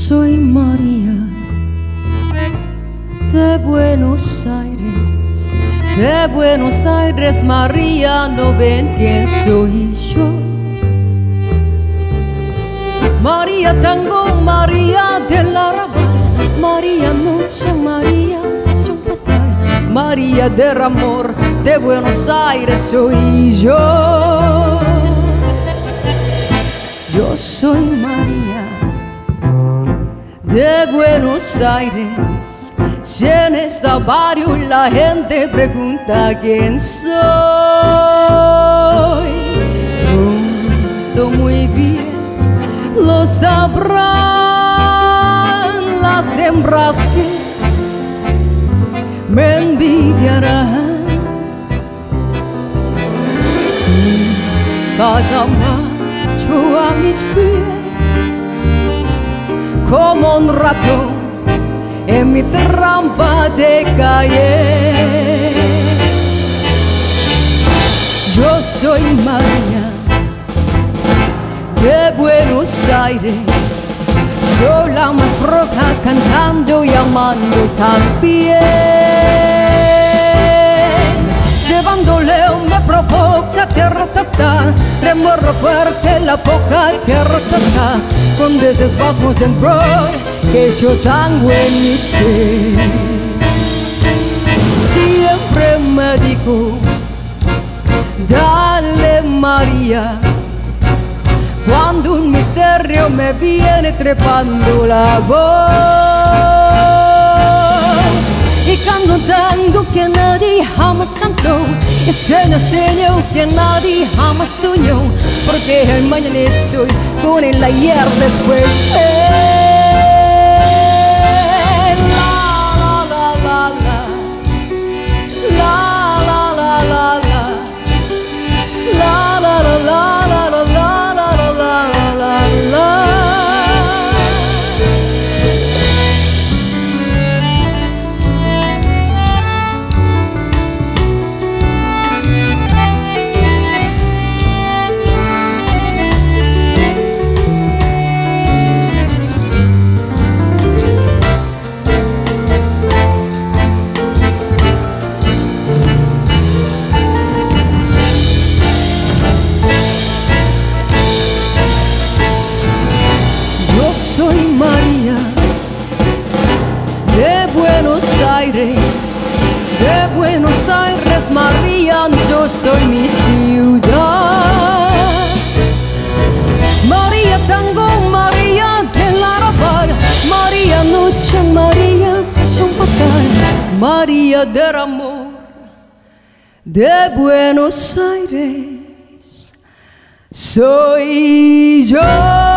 soy María de Buenos Aires, de Buenos Aires. María, no ven quién soy yo. María tango, María del arrabal, María noche, María pasión fatal, María del amor de Buenos Aires soy yo. Yo soy María de Buenos Aires. Si en este barrio la gente pregunta quién soy, pronto muy bien lo sabrán las hembras que me envidiarán. Cada macho a mis pies, como un ratón en mi trampa de caer. Yo soy María de Buenos Aires, soy la más roja cantando y amando también. Llevándole me provoca tierra tata, remorro fuerte la boca tierra tata, con desespasmos en pro que yo tango en mi ser. Siempre me digo, dale María, cuando un misterio me viene trepando la voz. Y canto un tango que nadie jamás cantó, y sueño que nadie jamás soñó, porque el mañana es hoy, con el ayer después. Soy María de Buenos Aires, de Buenos Aires, María, yo soy mi ciudad. María tango, María del arrabal, María noche, María pasión fatal, María del amor de Buenos Aires soy yo.